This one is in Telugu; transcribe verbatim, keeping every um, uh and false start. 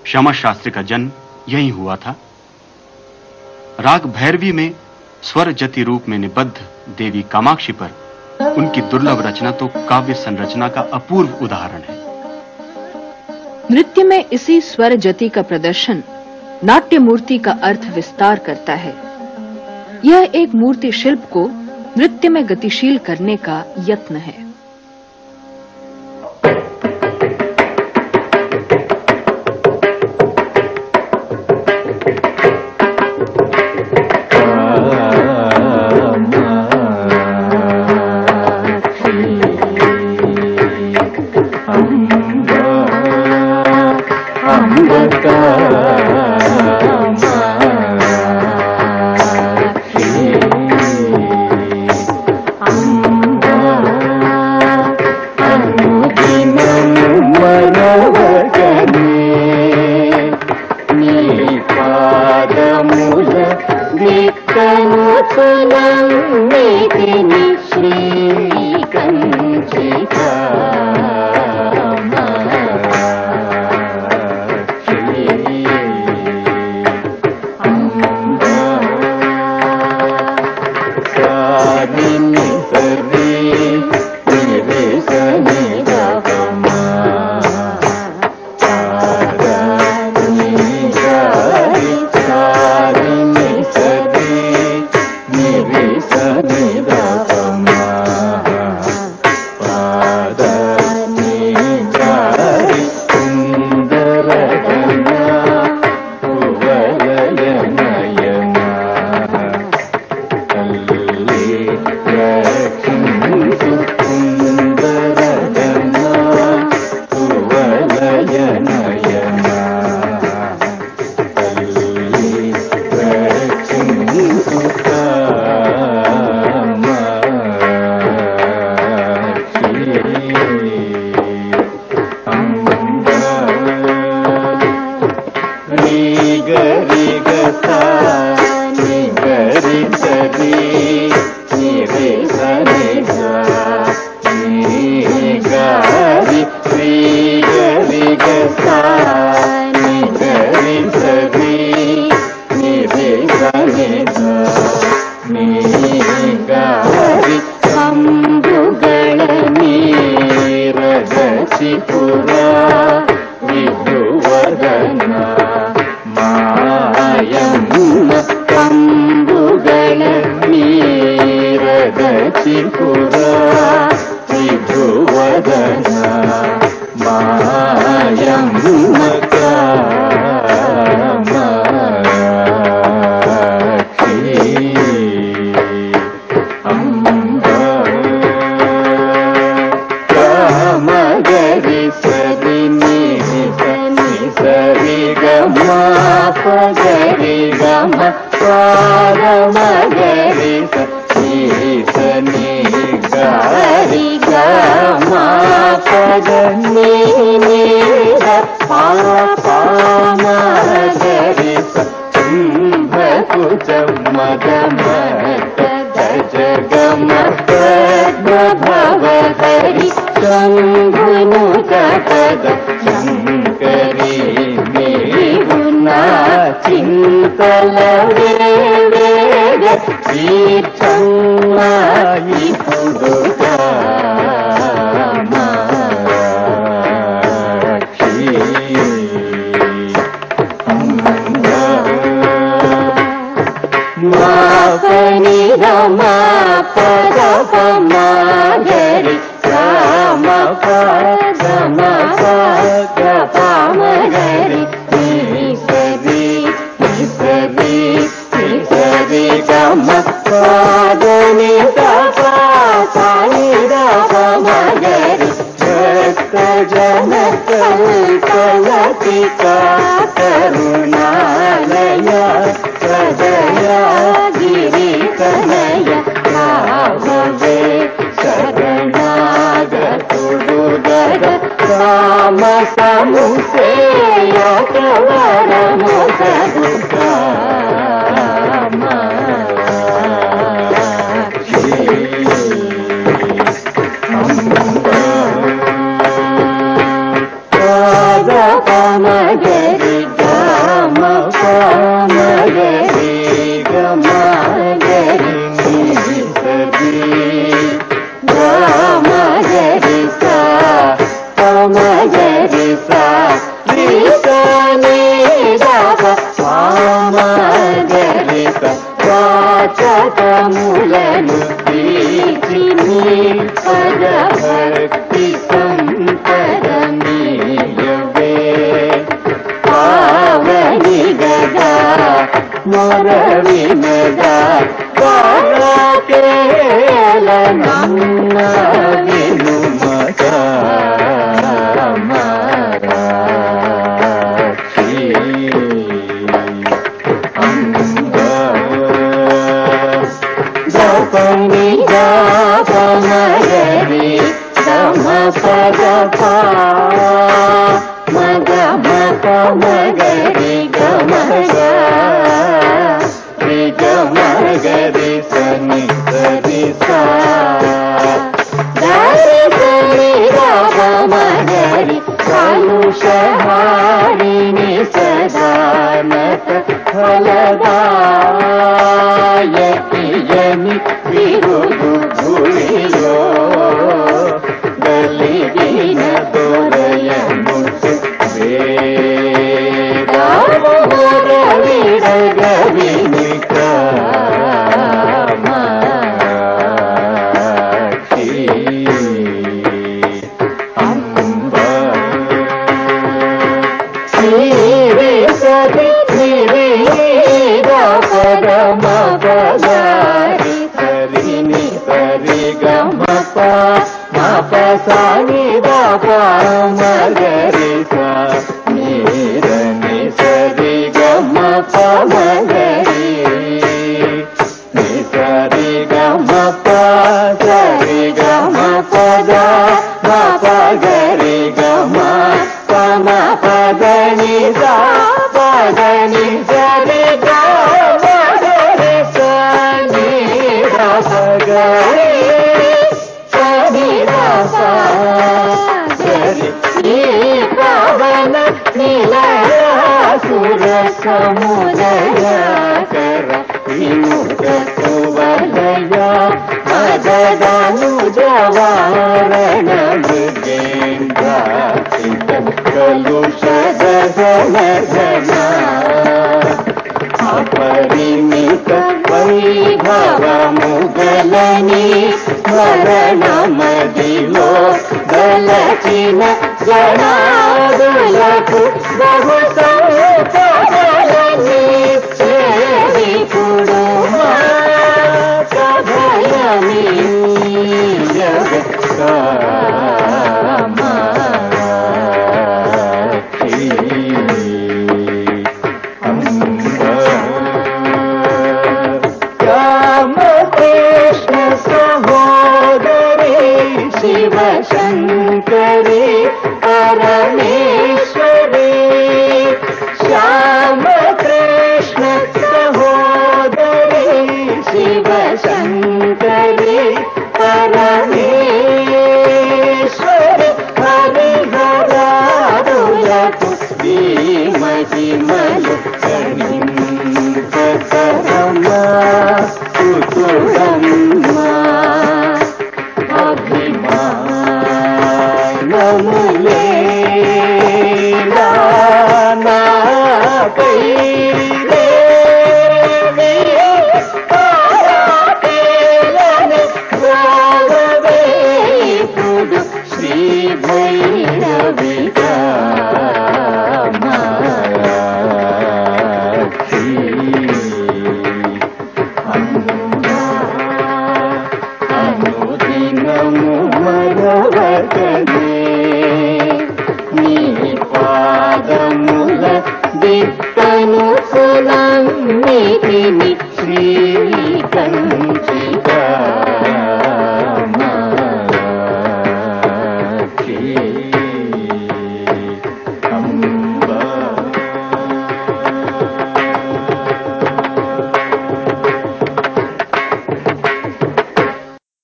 श्यामा शास्त्री का जन्म यहीं हुआ था। राग भैरवी में स्वर जति रूप में निबद्ध देवी कामाक्षी पर उनकी दुर्लभ रचना तो काव्य संरचना का अपूर्व उदाहरण है। नृत्य में इसी स्वर जति का प्रदर्शन नाट्य मूर्ति का अर्थ विस्तार करता है। यह एक मूर्ति शिल्प को नृत्य में गतिशील करने का यत्न है। Mother, మగరి గమగరి సరి గమగరి సా మగరి సా రిసని దప మగరి సా వాచకములను తీర్చిని పద భక్తి సంపదమీయవే పావని గదా మొర వినదా వారకేల నన్న వినుమత పని గమగరి గమ పద పా మగ మప మగరి గమగ రి గమగరి సని సరి సా గరి సరి గమగరి కలుషహారిణి సదానత ఫలదాయకి యని విరుదు భూమిలో గలిగిన దొరయను వేదాముర విడగవినిక మాక్షి అంబ శ్రీ సతి పరమ పదారి సరిని సరి గమ మప సాని దప మగరి సా నీరని సరి గమ మగరి ని సరి గమ సరి గమ పద మప గరి గమ పమ పదని సా పదని సరి గమ గరి సని గరి సని గరి ఈ పవన నిలయాసుర సముదయ కర విముఖ కువలయ మదదను జవారణ మృగేంద్ర కలుష దహన ఘనా అపరిమిత వైభవము గలని స్మరణమదిలో గలచిన గణాదులకు బహు సంపదలని చేరిపుడు కథయని రామకృష్ణ సహోదరి శివ శంకరి పరమేశ్వరి శ్యామ కృష్ణ సహోదరి శివ శంకరి పరమేశ్వరి హరిహరాదులకు మహిమలు కరింపకరమా కుతురమ్మా అభిమానములే నాపై శ్రీ భైరవిగా అనుదినము మరవకనే నీ పాదముల దిక్కను సునమ్మితిని